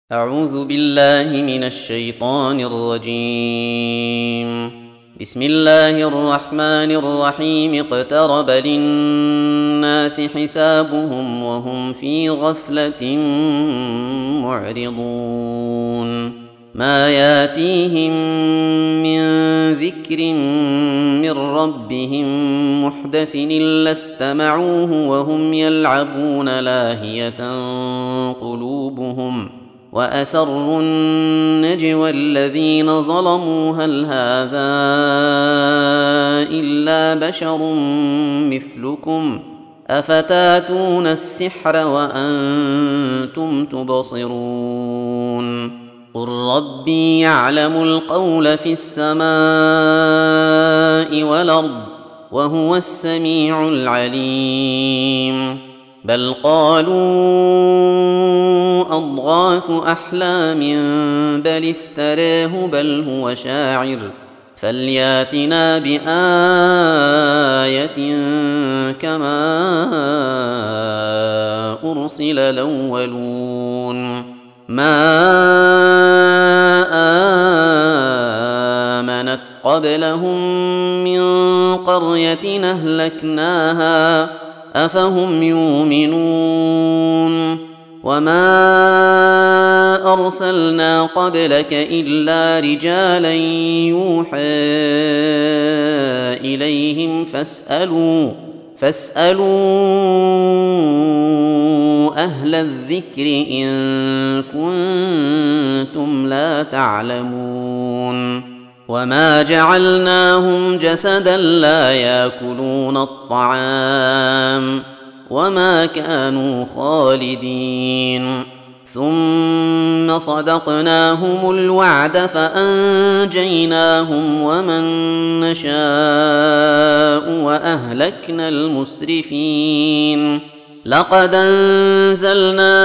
أعوذ بالله من الشيطان الرجيم. بسم الله الرحمن الرحيم. اقترب للناس حسابهم وهم في غفلة معرضون. ما ياتيهم من ذكر من ربهم محدث إلا استمعوه وهم يلعبون لاهية قلوبهم، وأسروا النجوى الذين ظلموا هل هذا إلا بشر مثلكم أفتاتون السحر وأنتم تبصرون. قل ربي يعلم القول في السماء والأرض وهو السميع العليم. بل قالوا أضغاث أحلام بل افتراه بل هو شاعر فلياتنا بآية كما أرسل الأولون. ما آمنت قبلهم من قرية أهلكناها أفهم يؤمنون. وما أرسلنا قبلك إلا رجالا يوحى إليهم فاسألوا أهل الذكر إن كنتم لا تعلمون. وما جعلناهم جسدا لا يأكلون الطعام وما كانوا خالدين. ثم صدقناهم الوعد فأنجيناهم ومن نشاء وأهلكنا المسرفين. لقد أنزلنا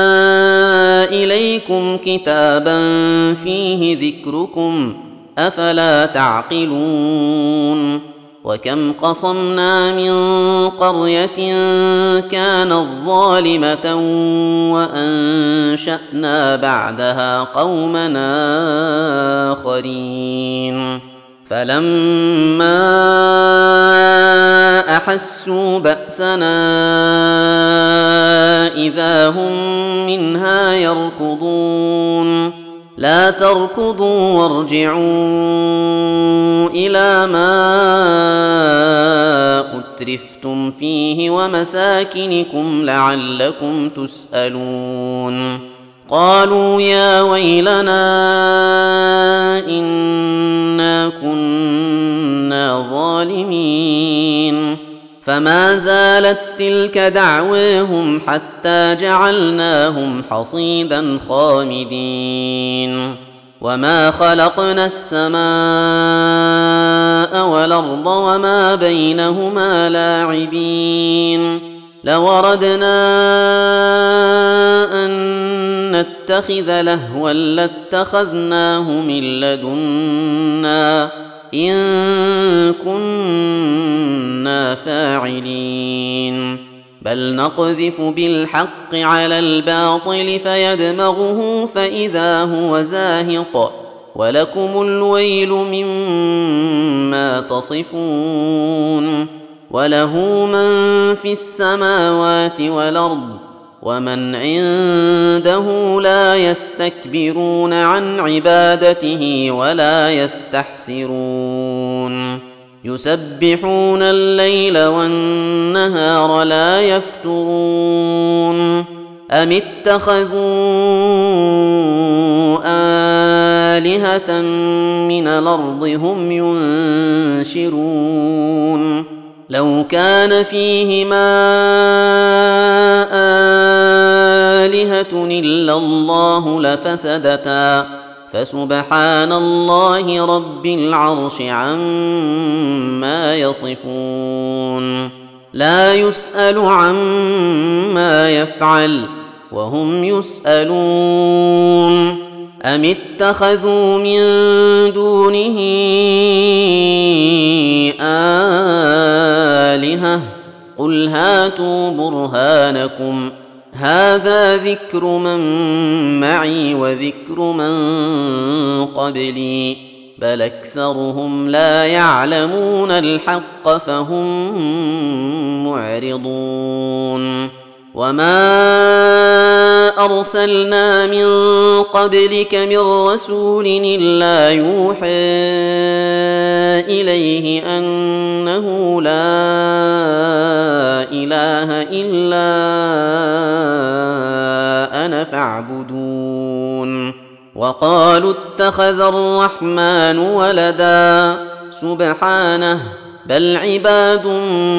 إليكم كتابا فيه ذكركم أفلا تعقلون. وكم قصمنا من قرية كانت ظالمة وأنشأنا بعدها قومنا آخرين. فلما أحسوا بأسنا إذا هم منها يركضون. لا تركضوا وارجعوا إلى ما أترفتم فيه ومساكنكم لعلكم تسألون. قالوا يا ويلنا إنا كنا ظالمين. فما زالت تلك دعواهم حتى جعلناهم حصيدا خامدين. وما خلقنا السماء والأرض وما بينهما لاعبين. لو أردنا أن نتخذ لهوا لاتخذناه من لدنا إن كنا فاعلين. بل نقذف بالحق على الباطل فيدمغه فإذا هو زاهق ولكم الويل مما تصفون. وله من في السماوات والأرض ومن عنده لا يستكبرون عن عبادته ولا يستحسرون. يسبحون الليل والنهار لا يفترون. أم اتخذوا آلهة من الأرض هم ينشرون. لو كان فيهما آلهة إلا الله لفسدتا فسبحان الله رب العرش عما يصفون. لا يسأل عما يفعل وهم يسألون. أم اتخذوا من دونه آلهة قل هاتوا برهانكم هذا ذكر من معي وذكر من قبلي بل أكثرهم لا يعلمون الحق فهم معرضون وما أرسلنا من قبلك من رسول إلا يوحى إليه أنه لا إله إلا أنا فاعبدون وقالوا اتخذ الرحمن ولدا سبحانه بل عباد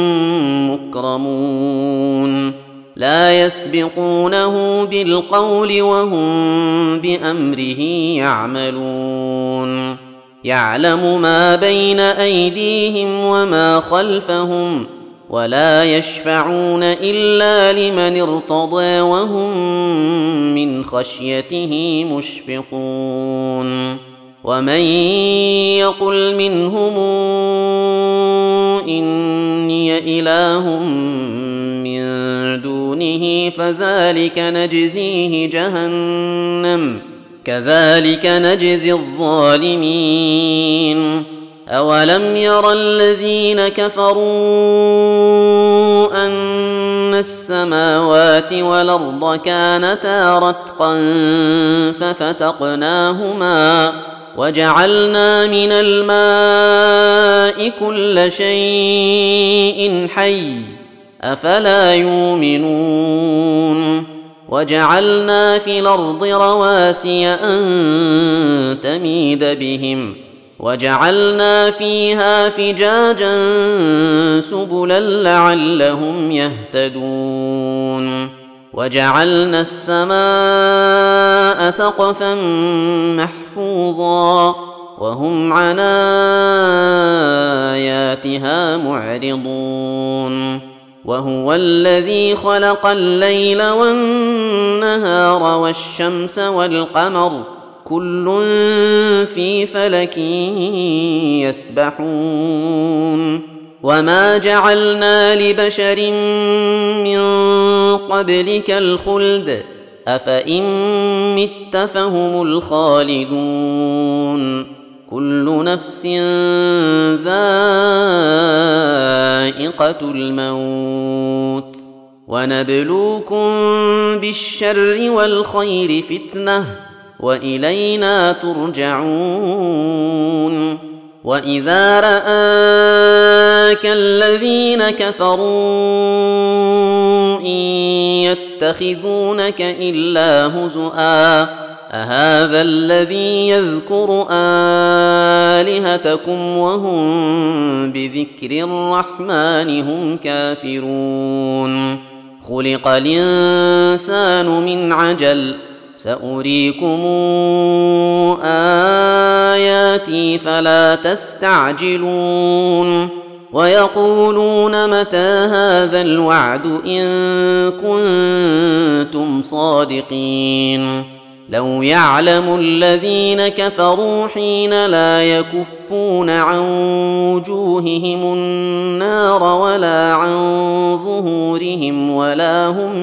مكرمون لا يسبقونه بالقول وهم بأمره يعملون يعلم ما بين أيديهم وما خلفهم ولا يشفعون إلا لمن ارتضى وهم من خشيته مشفقون ومن يقل منهم إني إله من دونه فذلك نجزيه جهنم كذلك نجزي الظالمين أولم ير الذين كفروا أن السماوات والأرض كانتا رتقا ففتقناهما وجعلنا من الماء كل شيء حي أفلا يؤمنون وجعلنا في الأرض رواسي أن تميد بهم وجعلنا فيها فجاجا سبلا لعلهم يهتدون وجعلنا السماء سقفا محفوظا وهم عن آياتها معرضون وهو الذي خلق الليل والنهار والشمس والقمر كل في فلك يسبحون وما جعلنا لبشر من قبلك الخلد أفإن مت فهم الخالدون كل نفس ذائقة الموت ونبلوكم بالشر والخير فتنة وإلينا ترجعون وإذا رآك الذين كفروا إن يتخذونك إلا هزؤا أهذا الذي يذكر آلهتكم وهم بذكر الرحمن هم كافرون خلق الإنسان من عجل سأريكم آياتي فلا تستعجلون ويقولون متى هذا الوعد إن كنتم صادقين لو يعلم الذين كفروا حين لا يكفون عن وجوههم النار ولا عن ظهورهم ولا هم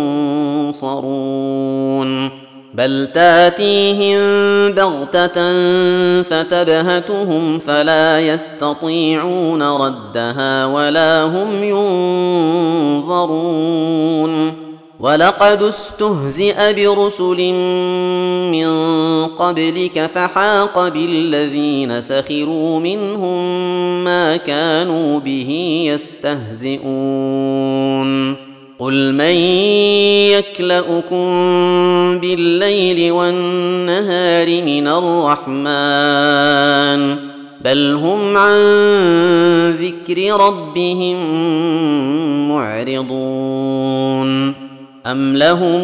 ينصرون بل تاتيهم بغتة فتبهتهم فلا يستطيعون ردها ولا هم ينظرون ولقد استهزئ برسل من قبلك فحاق بالذين سخروا منهم ما كانوا به يستهزئون قل من يكلؤكم بالليل والنهار من الرحمن بل هم عن ذكر ربهم معرضون أم لهم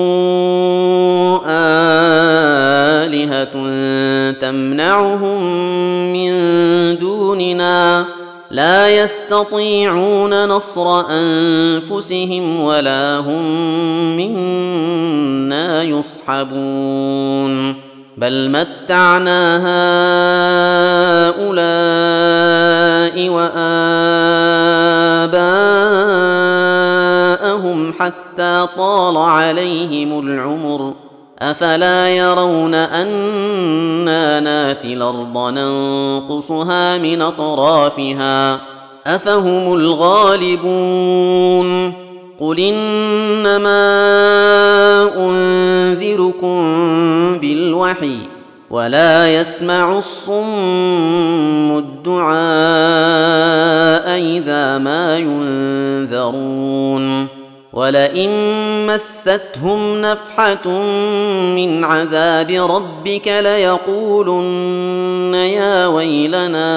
آلهة تمنعهم من دوننا لا يستطيعون نصر أنفسهم ولا هم منا يصحبون بل متعنا هؤلاء وآباءهم حتى طال عليهم العمر أفلا يرون أنا ناتي الأرض ننقصها من أطرافها أفهم الغالبون قل إنما أنذركم بالوحي ولا يسمع الصم الدعاء إذا ما ينذرون ولئن مستهم نفحة من عذاب ربك ليقولن يا ويلنا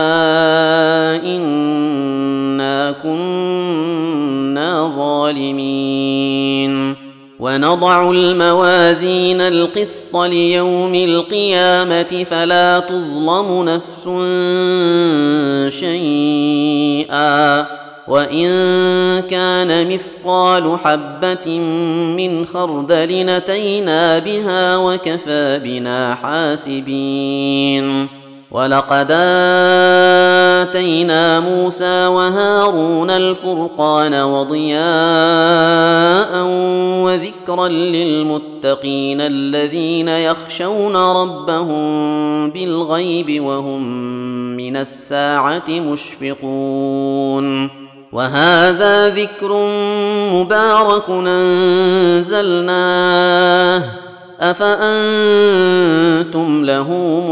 إنا كنا ظالمين ونضع الموازين القسط ليوم القيامة فلا تظلم نفس شيئا وإن كان مثقال حبة من خردل أتينا بها وكفى بنا حاسبين ولقد آتينا موسى وهارون الفرقان وضياء وذكرا للمتقين الذين يخشون ربهم بالغيب وهم من الساعة مشفقون وهذا ذكر مبارك أنزلناه أفأنتم له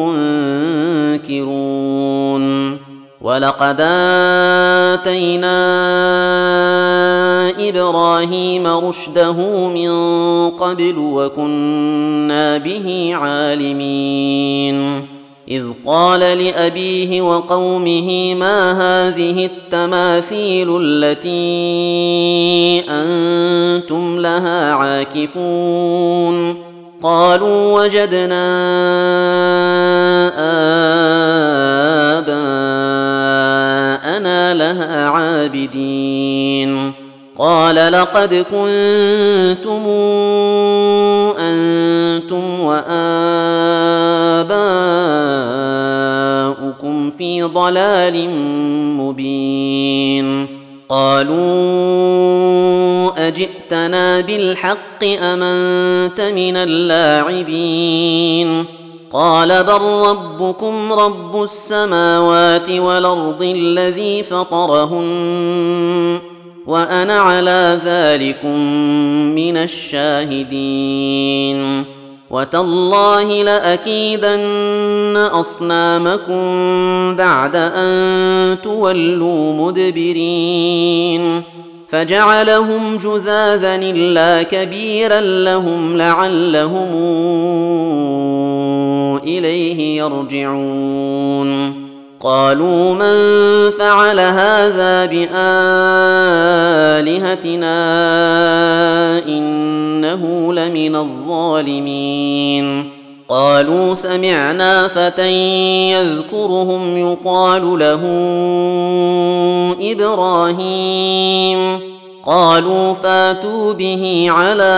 منكرون ولقد آتينا إبراهيم رشده من قبل وكنا به عالمين إذ قال لأبيه وقومه ما هذه التماثيل التي أنتم لها عاكفون قالوا وجدنا آباءنا لها عابدين قال لقد كنتم أنتم وآباؤكم في ضلال مبين قالوا أجئتنا بالحق أم أنت من اللاعبين قال بل ربكم رب السماوات والأرض الذي فطرهن وأنا على ذلكم من الشاهدين وتالله لأكيدن أصنامكم بعد أن تولوا مدبرين فجعلهم جذاذا إلا كبيرا لهم لعلهم إليه يرجعون قالوا من فعل هذا بآلهتنا إنه لمن الظالمين قالوا سمعنا فتى يذكرهم يقال له إبراهيم قالوا فاتوا به على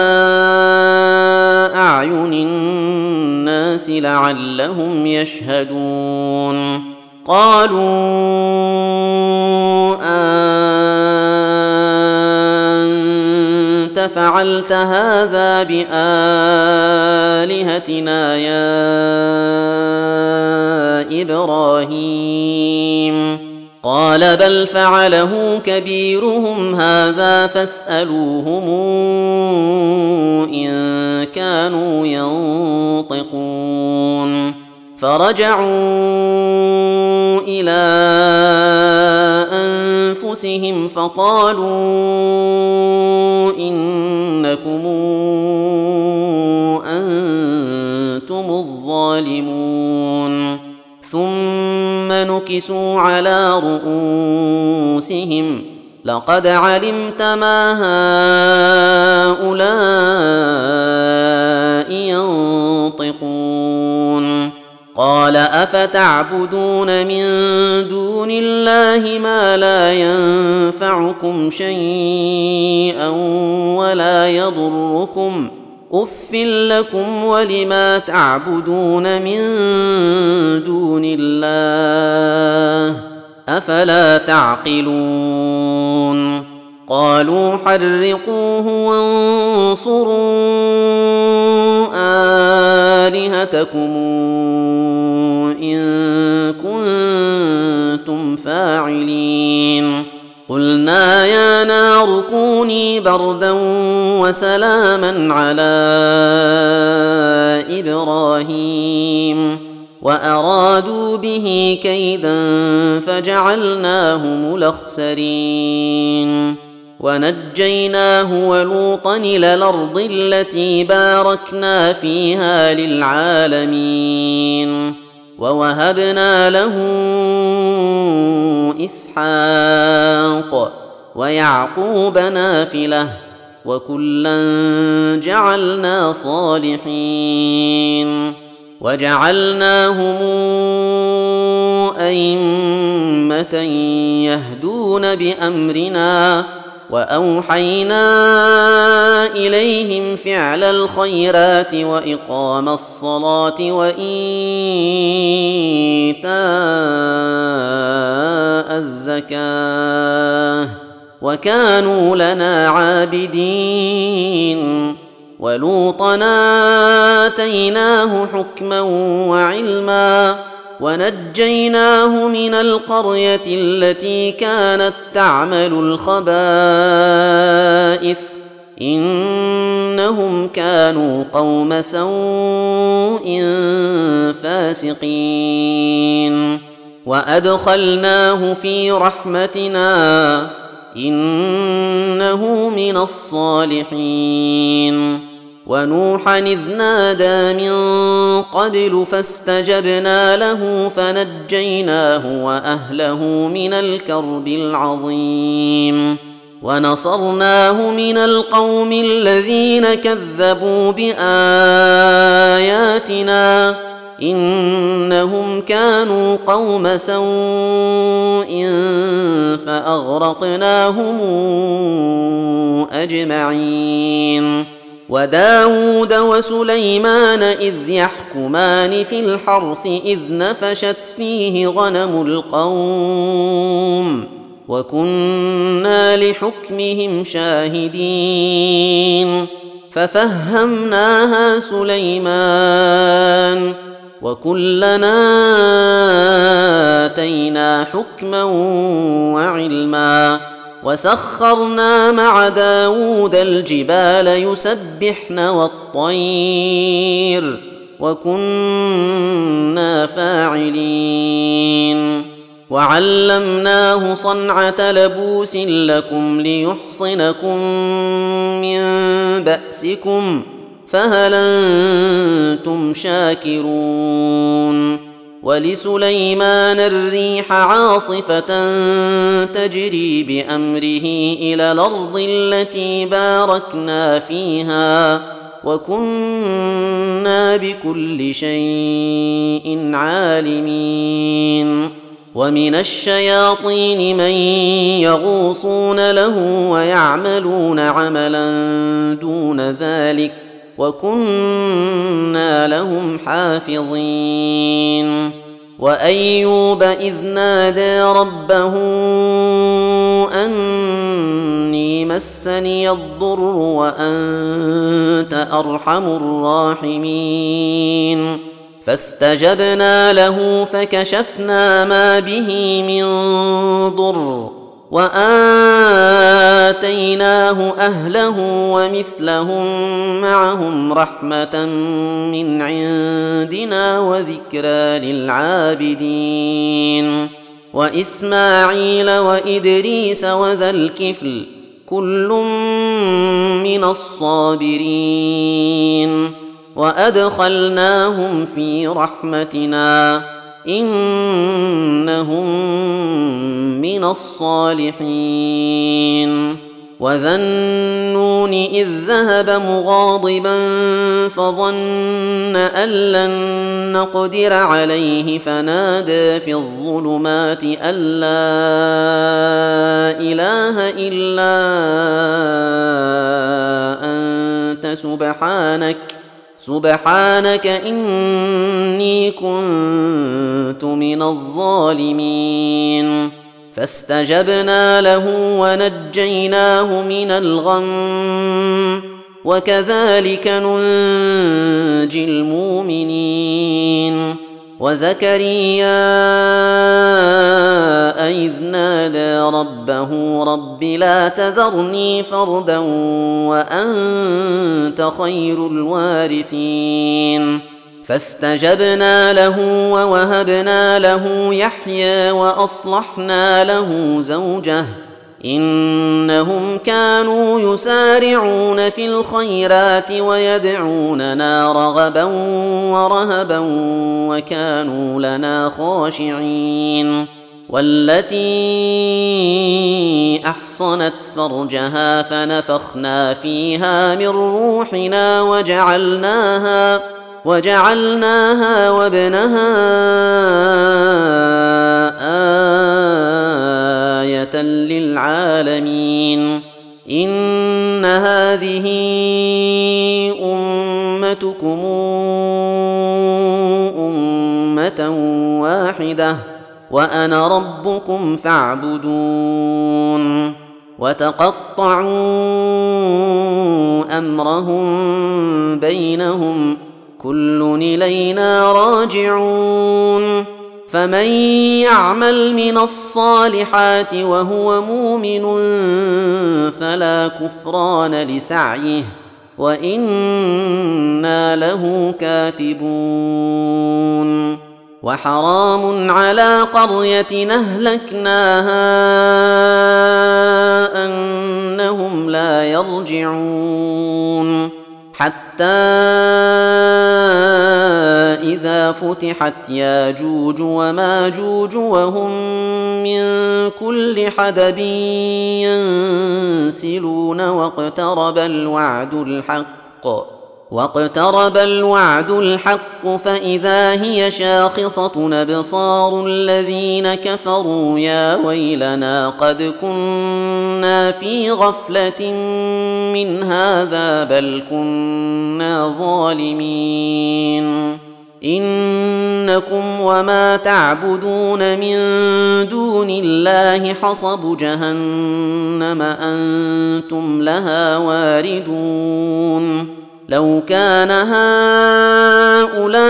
أعين الناس لعلهم يشهدون قالوا أنت فعلت هذا بآلهتنا يا إبراهيم قال بل فعله كبيرهم هذا فاسألوهم إن كانوا ينطقون فرجعوا إلى أنفسهم فقالوا إنكم أنتم الظالمون ثم نكسوا على رؤوسهم لقد علمت ما هؤلاء ينطقون قال أفتعبدون من دون الله ما لا ينفعكم شيئا ولا يضركم أف لكم ولما تعبدون من دون الله أفلا تعقلون قالوا حرقوه وانصروا آلهتكم إن كنتم فاعلين قلنا يا نار كوني بردا وسلاما على إبراهيم وأرادوا به كيدا فجعلناهم الأخسرين ونجيناه ولوطا إلى الأرض التي باركنا فيها للعالمين ووهبنا له إسحاق ويعقوب نافلة وكلا جعلنا صالحين وجعلناهم أئمة يهدون بأمرنا وأوحينا إليهم فعل الخيرات وإقام الصلاة وإيتاء الزكاة وكانوا لنا عابدين ولوطا آتيناه حكما وعلما ونجيناه من القرية التي كانت تعمل الخبائث إنهم كانوا قوم سوء فاسقين وأدخلناه في رحمتنا إنه من الصالحين ونوحا إذ نادى من قبل فاستجبنا له فنجيناه وأهله من الكرب العظيم ونصرناه من القوم الذين كذبوا بآياتنا إنهم كانوا قوم سوء فأغرقناهم أجمعين وداود وسليمان إذ يحكمان في الحرث إذ نفشت فيه غنم القوم وكنا لحكمهم شاهدين ففهمناها سليمان وكلنا آتينا حكما وعلما وسخرنا مع داود الجبال يسبحن والطير وكنا فاعلين وعلمناه صنعة لبوس لكم ليحصنكم من بأسكم فهل أنتم شاكرون ولسليمان الريح عاصفة تجري بأمره إلى الأرض التي باركنا فيها وكنا بكل شيء عالمين ومن الشياطين من يغوصون له ويعملون عملا دون ذلك وكنا لهم حافظين وأيوب إذ نادى ربه أني مسني الضر وأنت أرحم الراحمين فاستجبنا له فكشفنا ما به من ضر وآتيناه أهله ومثلهم معهم رحمة من عندنا وذكرى للعابدين وإسماعيل وإدريس وذا الكفل كل من الصابرين وأدخلناهم في رحمتنا إنهم من الصالحين وذا النون إذ ذهب مغاضبا فظن أن لن نقدر عليه فنادى في الظلمات أن لا إله إلا أنت سبحانك إني كنت من الظالمين فاستجبنا له ونجيناه من الغم وكذلك ننجي المؤمنين. وزكريا إذ نادى ربه رب لا تذرني فردا وأنت خير الوارثين. فاستجبنا له ووهبنا له يحيى وأصلحنا له زوجه إنهم كانوا يسارعون في الخيرات ويدعوننا رغبا ورهبا وكانوا لنا خاشعين. والتي أحصنت فرجها فنفخنا فيها من روحنا وجعلناها وابنها آية للعالمين. إن هذه أمتكم أمة واحدة وأنا ربكم فاعبدون. وتقطعوا أمرهم بينهم كل إلينا راجعون. فمن يعمل من الصالحات وهو مؤمن فلا كفران لسعيه وإنا له كاتبون. وحرام على قرية أهلكناها أنهم لا يرجعون حتى إذا فتحت ياجوج وماجوج وهم من كل حدب ينسلون واقترب الوعد الحق فإذا هي شاخصة أبصار الذين كفروا يا ويلنا قد كنا في غفلة من هذا بل كنا ظالمين. إنكم وما تعبدون من دون الله حصب جهنم أنتم لها واردون. لو كان هؤلاء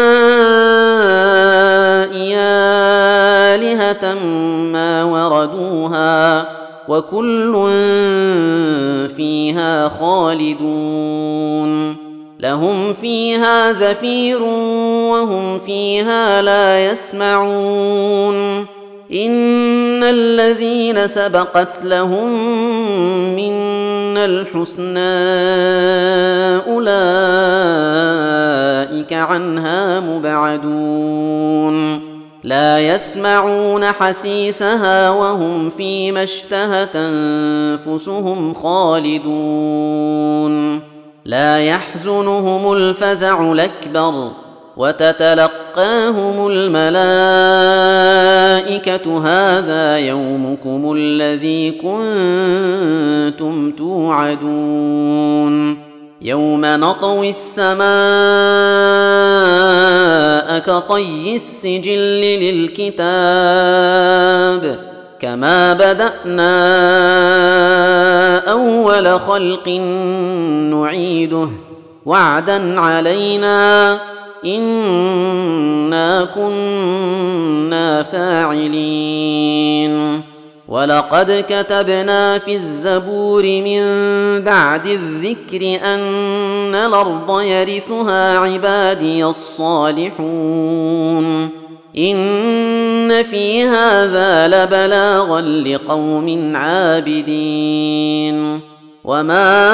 آلهة ما وردوها وكل فيها خالدون. لهم فيها زفير وهم فيها لا يسمعون. إن الذين سبقت لهم منا الحسنى أولئك عنها مبعدون. لا يسمعون حسيسها وهم فيما اشتهت أنفسهم خالدون. لا يحزنهم الفزع الأكبر وتتلقاهم الملائكة هذا يومكم الذي كنتم توعدون. يوم نطوي السماء كطي السجل للكتاب كما بدأنا أول خلق نعيده وعدا علينا إنا كنا فاعلين. ولقد كتبنا في الزبور من بعد الذكر أن الأرض يرثها عبادي الصالحون. إن في هذا لبلاغا لقوم عابدين. وما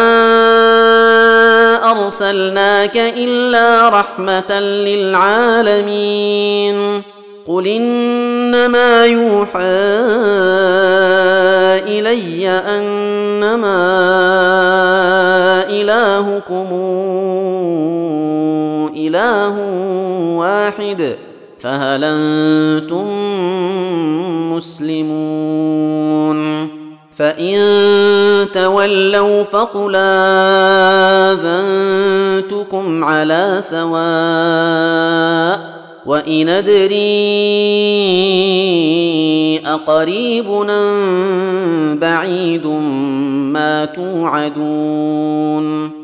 أرسلناك إلا رحمة للعالمين. قل إنما يوحى إلي أنما إلهكم إله واحد فهل أنتم مسلمون؟ فإن تولوا فقل آذنتكم على سواء وإن أدري أقريب أم بعيد ما توعدون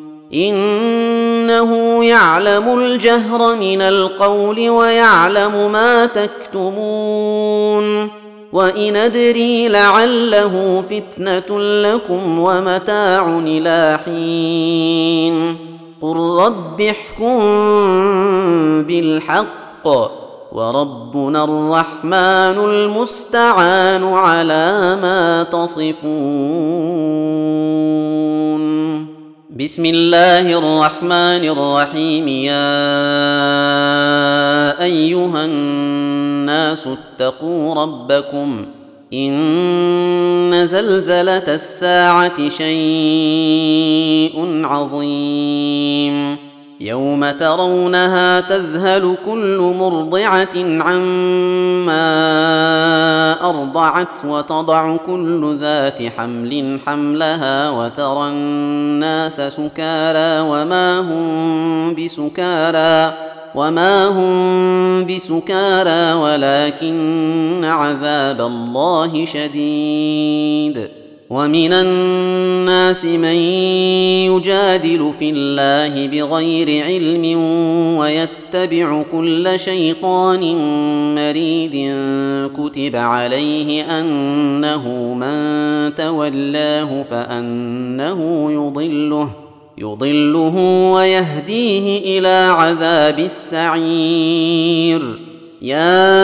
إنه يعلم الجهر من القول ويعلم ما تكتمون وإن أدري لعله فتنة لكم ومتاع إلى حين قل رب احكم بالحق وربنا الرحمن المستعان على ما تصفون. بسم الله الرحمن الرحيم. يا أيها الناس اتقوا ربكم إن زلزلة الساعة شيء عظيم يوم ترونها تذهل كل مرضعة عما أرضعت وتضع كل ذات حمل حملها وترى الناس سكارى وما هم بسكارى ولكن عذاب الله شديد. ومن الناس من يجادل في الله بغير علم ويتبع كل شيطان مريد كتب عليه أنه من تولاه فأنه يضله ويهديه إلى عذاب السعير. يا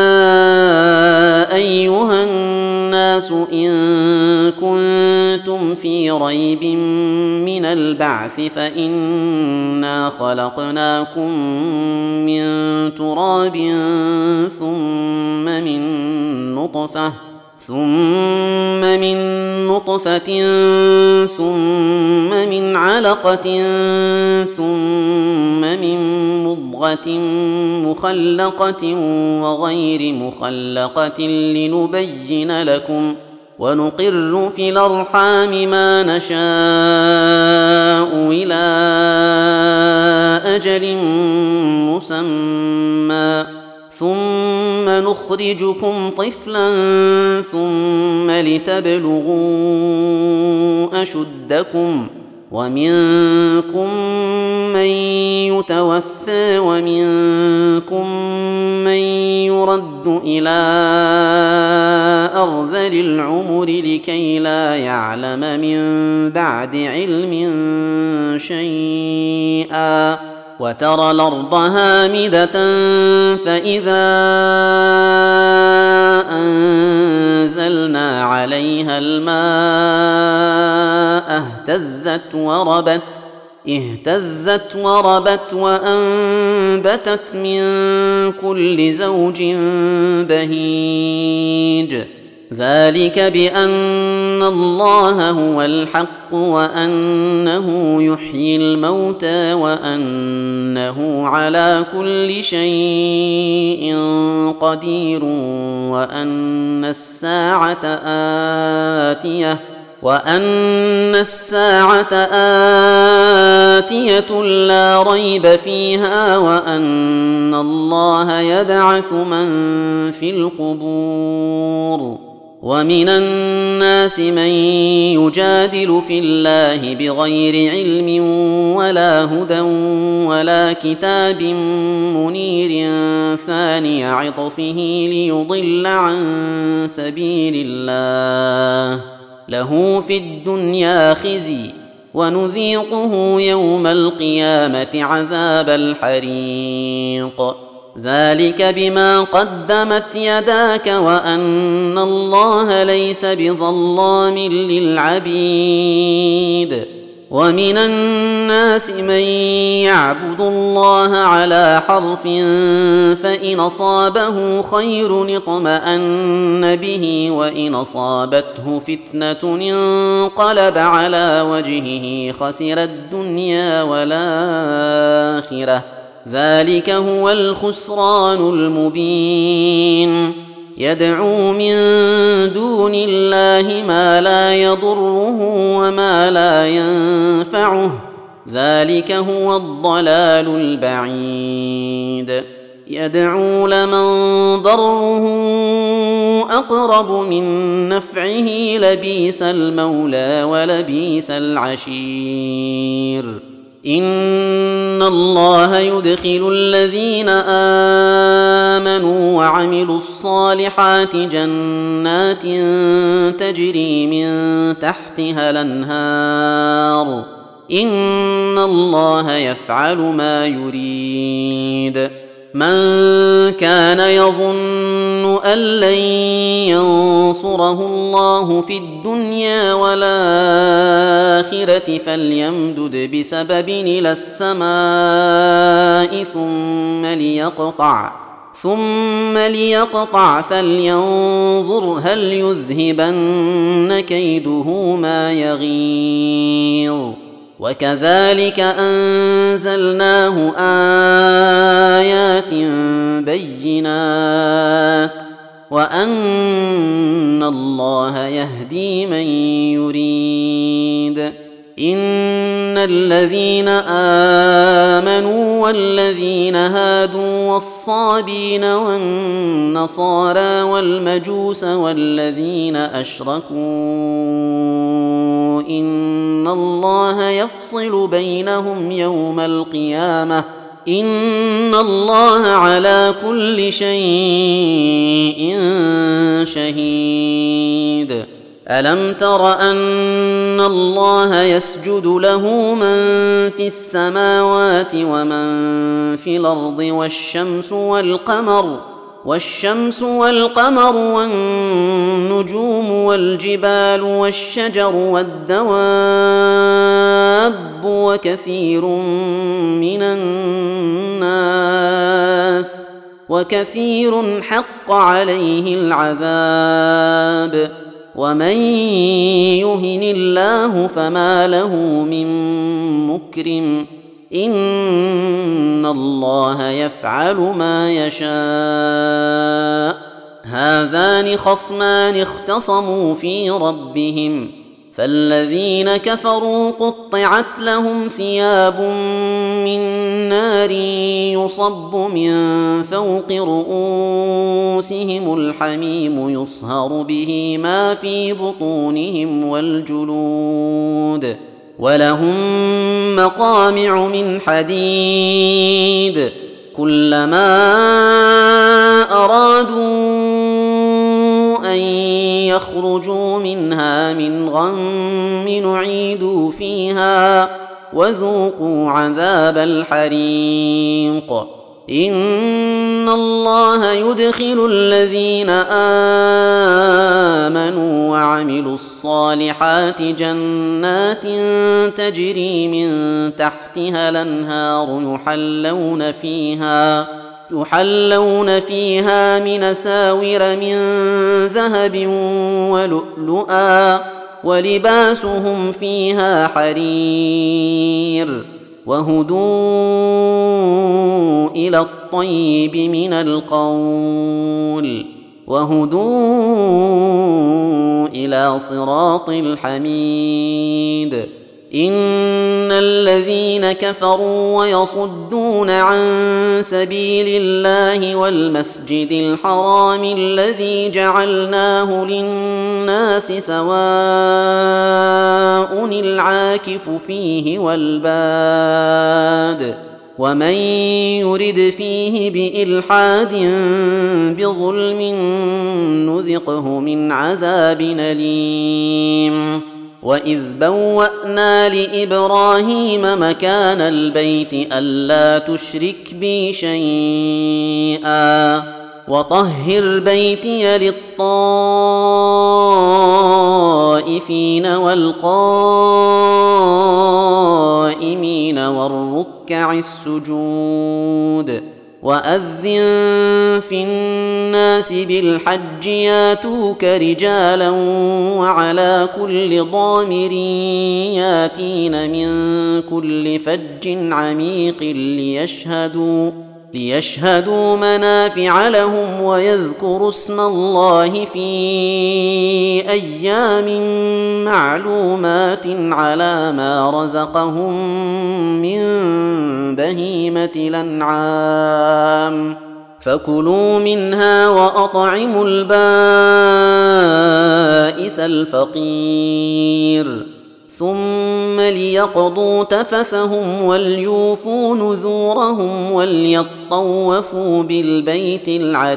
أيها الناس إن كنتم في ريب من البعث فإنا خلقناكم من تراب ثم من نطفة ثم من علقة ثم من مضغة مخلقة وغير مخلقة لنبين لكم ونقر في الأرحام ما نشاء إلى أجل مسمى ثم نخرجكم طفلا ثم لتبلغوا أشدكم ومنكم من يتوفى ومنكم من يرد إلى أرذل العمر لكي لا يعلم من بعد علم شيئا وترى الأرض هامدة فإذا أنزلنا عليها الماء اهتزت وربت وأنبتت من كل زوج بهيج. ذلك بأن الله هو الحق وأنه يحيي الموتى وأنه على كل شيء قدير وأن الساعة آتية لا ريب فيها وأن الله يبعث من في القبور. ومن الناس من يجادل في الله بغير علم ولا هدى ولا كتاب منير ثاني عطفه ليضل عن سبيل الله له في الدنيا خزي ونذيقه يوم القيامة عذاب الحريق. ذلك بما قدمت يداك وأن الله ليس بظلام للعبيد. ومن الناس من يعبد الله على حرف فإن أصابه خير اطمأن به وإن أصابته فتنة انقلب على وجهه خسر الدنيا والآخرة. ذلك هو الخسران المبين. يدعو من دون الله ما لا يضره وما لا ينفعه ذلك هو الضلال البعيد. يدعو لمن ضره أقرب من نفعه لبئس المولى ولبئس العشير إن الله يدخل الذين آمنوا وعملوا الصالحات جنات تجري من تحتها الأنهار إن الله يفعل ما يريد من كان يظن أن لن ينصره الله في الدنيا والآخرة فليمدد بسبب إلى السماء ثم ليقطع فلينظر هل يذهبن كيده ما يغيظ وكذلك أنزلناه آيات بينات وأن الله يهدي من يريد إن الذين آمنوا والذين هادوا والصابين والنصارى والمجوس والذين أشركوا إن الله يفصل بينهم يوم القيامة إن الله على كل شيء شهيد ألم تر أن الله يسجد له من في السماوات ومن في الأرض والشمس والقمر والنجوم والجبال والشجر والدواب وكثير حق عليه العذاب ومن يهن الله فما له من مكرم إن الله يفعل ما يشاء هذان خصمان اختصموا في ربهم فالذين كفروا قطعت لهم ثياب من نار يصب من فوق رؤوسهم الحميم يصهر به ما في بطونهم والجلود ولهم مقامع من حديد كلما أرادوا أن يخرجوا منها من غم نعيدوا فيها وذوقوا عذاب الحريق إن الله يدخل الذين آمنوا وعملوا الصالحات جنات تجري من تحتها الأنهار يحلون فيها من أساور من ذهب ولؤلؤا ولباسهم فيها حرير وهدوا إلى الطيب من القول وهدوا إلى صراط الحميد إن الذين كفروا ويصدون عن سبيل الله والمسجد الحرام الذي جعلناه للناس سواء العاكف فيه والباد ومن يرد فيه بإلحاد بظلم نذقه من عذاب أليم وإذ بوأنا لإبراهيم مكان البيت ألا تشرك بي شيئا وطهر بيتي للطائفين والقائمين والركع السجود وأذن في الناس بالحج ياتوك رجالا وعلى كل ضامر ياتين من كل فج عميق ليشهدوا منافع لهم ويذكروا اسم الله في أيام معلومات على ما رزقهم من بهيمة الأنعام فكلوا منها وأطعموا البائس الفقير ثم ليقضوا تفثهم وليوفوا نذورهم وليطوفوا بالبيت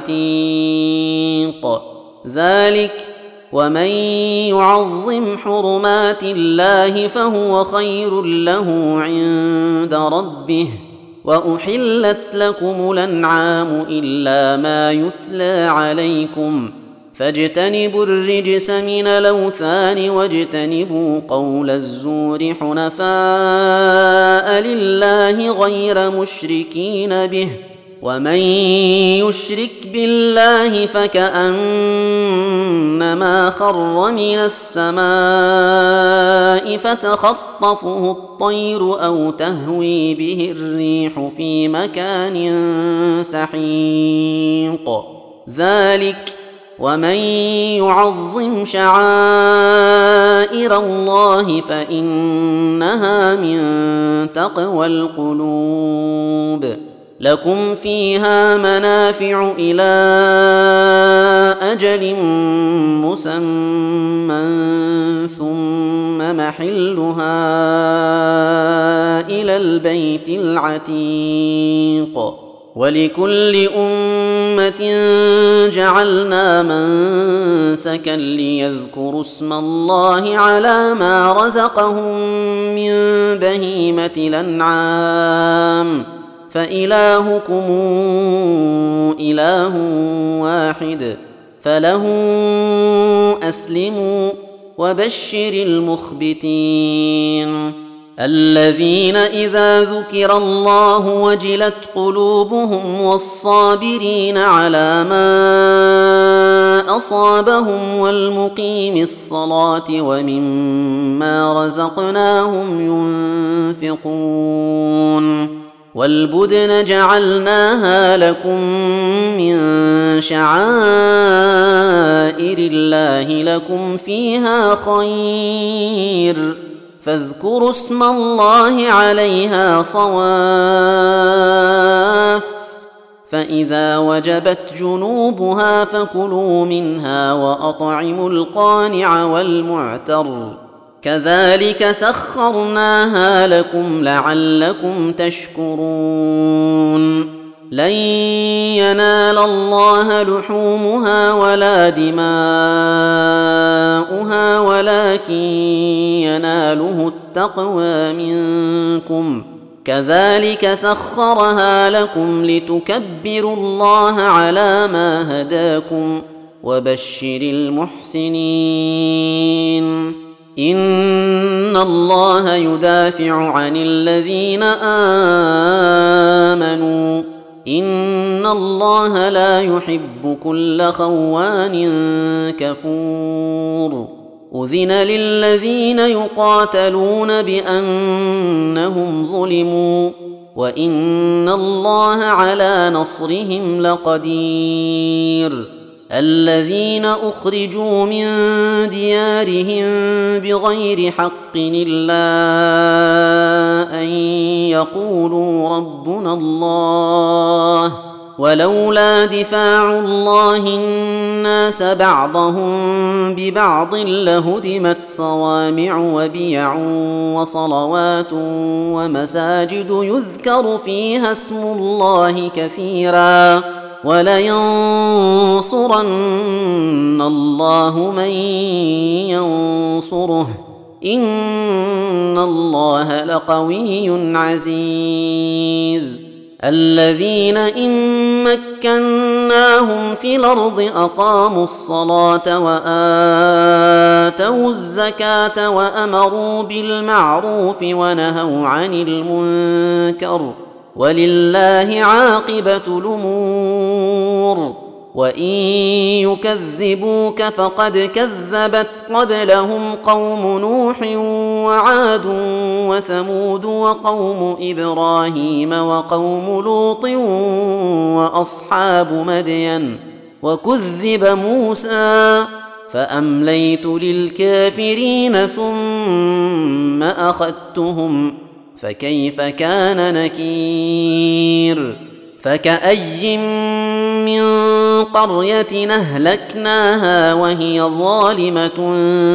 العتيق ذلك ومن يعظم حرمات الله فهو خير له عند ربه وأحلت لكم الأنعام إلا ما يتلى عليكم فاجتنبوا الرجس من الأوثان واجتنبوا قول الزور حنفاء لله غير مشركين به ومن يشرك بالله فكأنما خر من السماء فتخطفه الطير أو تهوي به الريح في مكان سحيق ذلك ومن يعظم شعائر الله فإنها من تقوى القلوب لكم فيها منافع إلى أجل مسمى ثم محلها إلى البيت العتيق ولكل أمة جعلنا منسكا ليذكروا اسم الله على ما رزقهم من بهيمة الأنعام فإلهكم إله واحد فله أسلموا وبشر المخبتين الذين إذا ذكر الله وجلت قلوبهم والصابرين على ما أصابهم والمقيم الصلاة ومما رزقناهم ينفقون والبدن جعلناها لكم من شعائر الله لكم فيها خير فاذكروا اسم الله عليها صواف فإذا وجبت جنوبها فكلوا منها وأطعموا القانع والمعتر كذلك سخرناها لكم لعلكم تشكرون لن ينال الله لحومها ولا دماؤها ولكن يناله التقوى منكم كذلك سخرها لكم لتكبروا الله على ما هداكم وبشر المحسنين إن الله يدافع عن الذين آمنوا إن الله لا يحب كل خوان كفور أذن للذين يقاتلون بأنهم ظلموا وإن الله على نصرهم لقدير الذين أخرجوا من ديارهم بغير حق إلا أن يقولوا ربنا الله ولولا دفاع الله الناس بعضهم ببعض لهدمت صوامع وبيع وصلوات ومساجد يذكر فيها اسم الله كثيرا ولينصرن الله من ينصره إن الله لقوي عزيز الذين إن مكناهم في الأرض أقاموا الصلاة وآتوا الزكاة وأمروا بالمعروف ونهوا عن المنكر ولله عاقبة الأمور وإن يكذبوك فقد كذبت قبلهم قوم نوح وعاد وثمود وقوم إبراهيم وقوم لوط وأصحاب مدين وكذب موسى فأمليت للكافرين ثم أخذتهم فكيف كان نكير فكأي من قرية أهلكناها وهي ظالمة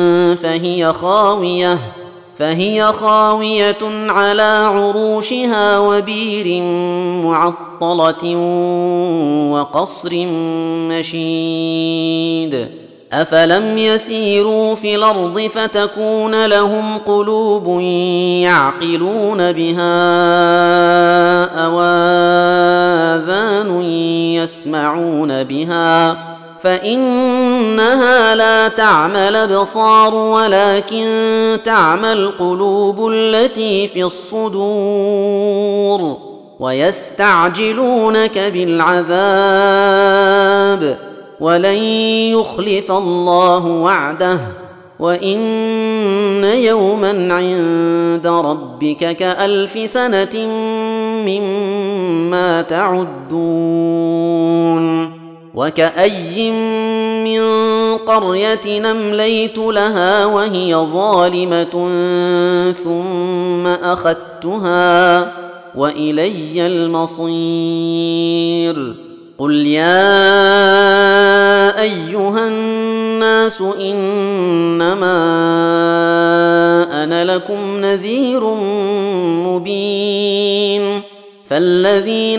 فهي خاوية على عروشها وبير معطلة وقصر مشيد أفلم يسيروا في الأرض فتكون لهم قلوب يعقلون بها أو آذان يسمعون بها فإنها لا تعمى الأبصار ولكن تعمى القلوب التي في الصدور ويستعجلونك بالعذاب ولن يخلف الله وعده وإن يوما عند ربك كألف سنة مما تعدون وكأي من قرية أمليت لها وهي ظالمة ثم أخذتها وإلي المصير قل يا أيها الناس إنما أنا لكم نذير مبين فالذين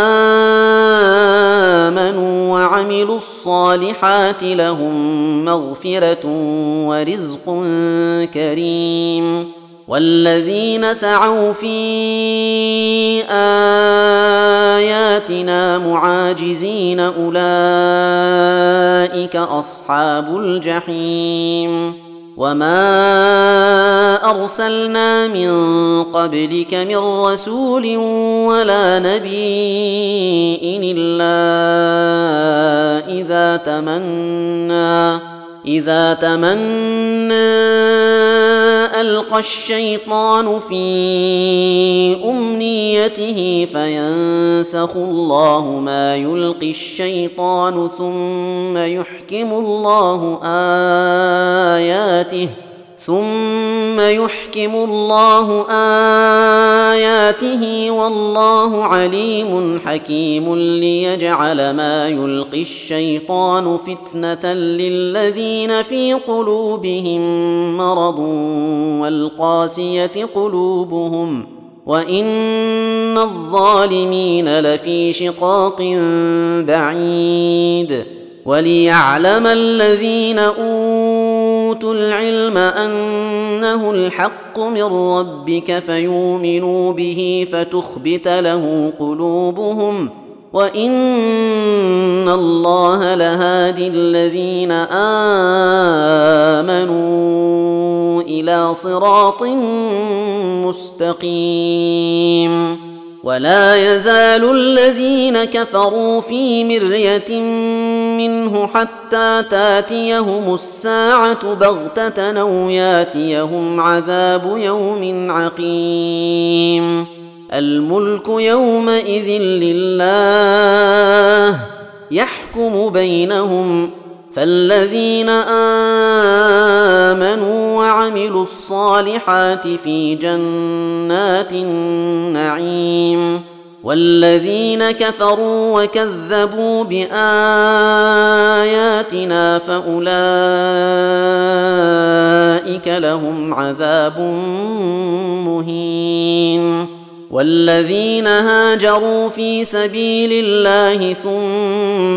آمنوا وعملوا الصالحات لهم مغفرة ورزق كريم والذين سعوا في آياتنا معاجزين أولئك أصحاب الجحيم وما أرسلنا من قبلك من رسول ولا نبي إلا إذا تمنى ألقى الشيطان في أمنيته فينسخ الله ما يلقي الشيطان ثم يحكم الله آياته والله عليم حكيم ليجعل ما يلقي الشيطان فتنة للذين في قلوبهم مرض والقاسية قلوبهم وإن الظالمين لفي شقاق بعيد وليعلم الذين أوتوا العلم أنه الحق من ربك فيؤمنوا به فتخبت له قلوبهم وإن الله لهادي الذين آمنوا إلى صراط مستقيم ولا يزال الذين كفروا في مرية منه حتى تاتيهم الساعة بغتة أو ياتيهم عذاب يوم عقيم الملك يومئذ لله يحكم بينهم فالذين آمنوا وعملوا الصالحات في جنات النعيم والذين كفروا وكذبوا بآياتنا فأولئك لهم عذاب مهين والذين هاجروا في سبيل الله ثم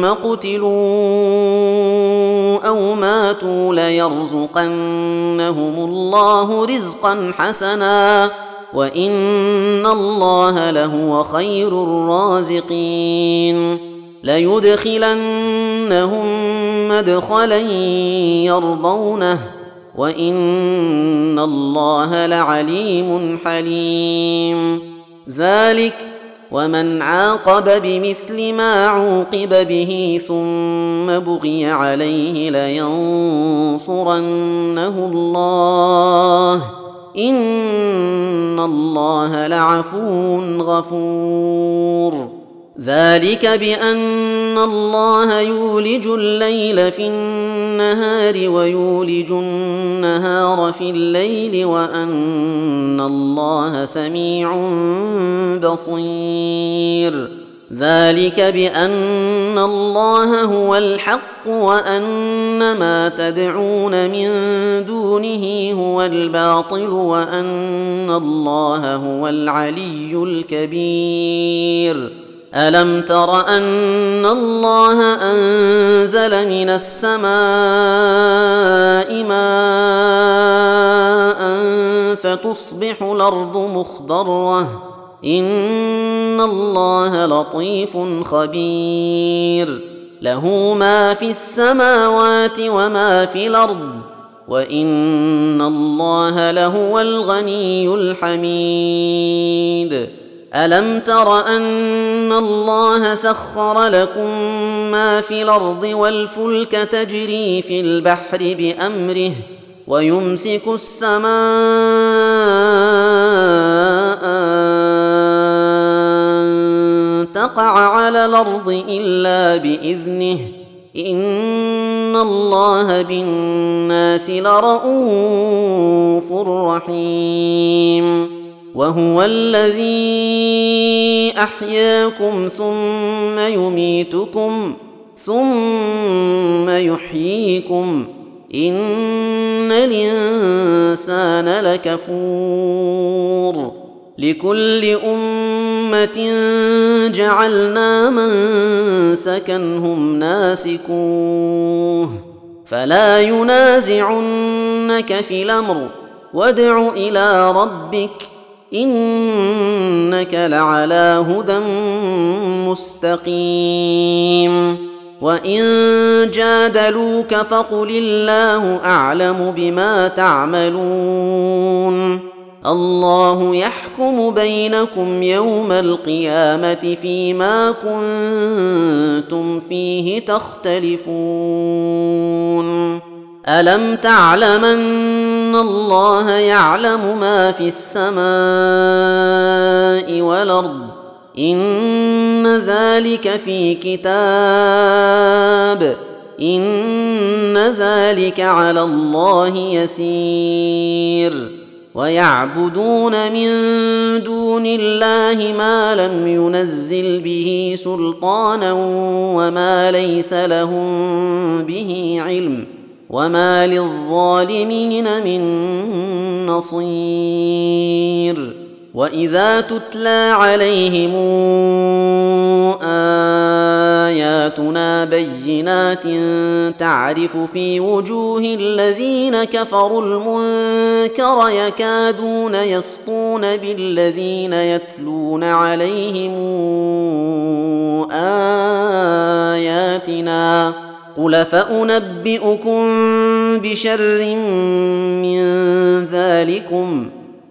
قتلوا أو ماتوا ليرزقنهم الله رزقا حسنا وإن الله لهو خير الرازقين ليدخلنهم مدخلا يرضونه وإن الله لعليم حليم ذلك ومن عاقب بمثل ما عوقب به ثم بغي عليه لينصرنه الله إن الله لعفو غفور ذلك بأن الله يولج الليل في النهار ويولج النهار في الليل وأن الله سميع بصير ذلك بأن الله هو الحق وأن ما تدعون من دونه هو الباطل وأن الله هو العلي الكبير. ألم تر أن الله أنزل من السماء ماء فتصبح الأرض مخضرة إن الله لطيف خبير له ما في السماوات وما في الأرض وإن الله لهو الغني الحميد. ألم تر أن الله سخر لكم ما في الأرض والفلك تجري في البحر بأمره ويمسك السماء أن تقع على الأرض إلا بإذنه إن الله بالناس لرءوف رحيم. وهو الذي أحياكم ثم يميتكم ثم يحييكم إن الإنسان لكفور. لكل أمة جعلنا منسكا هم ناسكوه فلا ينازعنك في الأمر وادع إلى ربك إنك لعلى هدى مستقيم. وإن جادلوك فقل الله أعلم بما تعملون الله يحكم بينكم يوم القيامة فيما كنتم فيه تختلفون. ألم تعلم أن الله يعلم ما في السماء والأرض إن ذلك في كتاب إن ذلك على الله يسير. ويعبدون من دون الله ما لم ينزل به سلطانا وما ليس لهم به علم وما للظالمين من نصير. وإذا تتلى عليهم آياتنا بينات تعرف في وجوه الذين كفروا المنكر يكادون يسطون بالذين يتلون عليهم آياتنا قل فأنبئكم بشر من ذلكم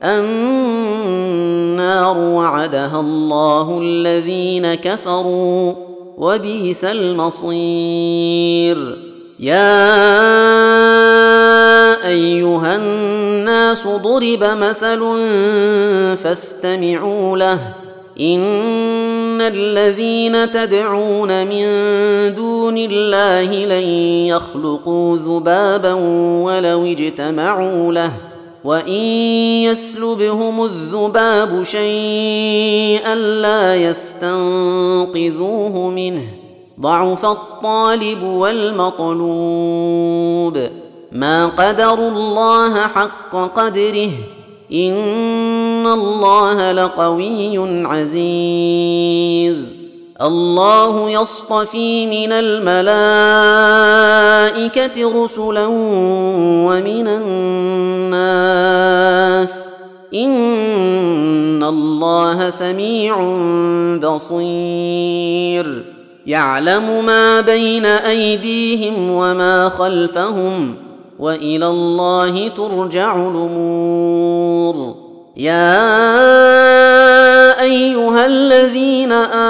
النار وعدها الله الذين كفروا وبئس المصير. يا أيها الناس ضرب مثل فاستمعوا له إن الذين تدعون من دون الله لن يخلقوا ذبابا ولو اجتمعوا له وإن يسلبهم الذباب شيئا لا يستنقذوه منه ضعف الطالب والمطلوب. ما قدروا الله حق قدره إن الله لقوي عزيز. الله يصطفي من الملائكة رسلا ومن الناس إن الله سميع بصير. يعلم ما بين أيديهم وما خلفهم وإلى الله ترجع الأمور. يا أيها الذين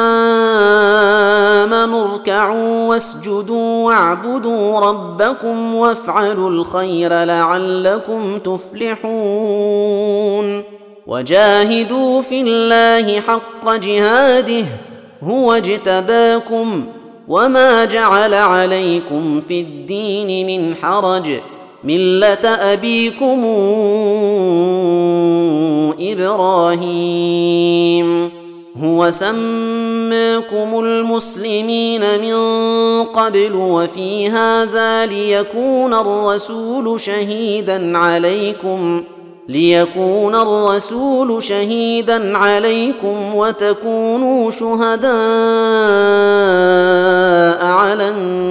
آمنوا اركعوا واسجدوا واعبدوا ربكم وافعلوا الخير لعلكم تفلحون. وجاهدوا في الله حق جهاده هو اجتباكم وما جعل عليكم في الدين من حرج ملة أبيكم إبراهيم هو سماكم المسلمين من قبل وفي هذا ليكون الرسول شهيدا عليكم وتكونوا شهداء على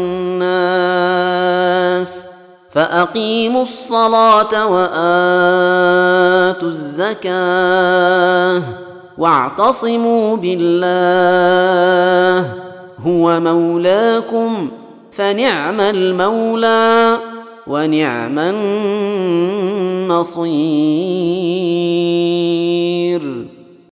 الناس فأقيموا الصلاة وآتوا الزكاة واعتصموا بالله هو مولاكم فنعم المولى ونعم النصير.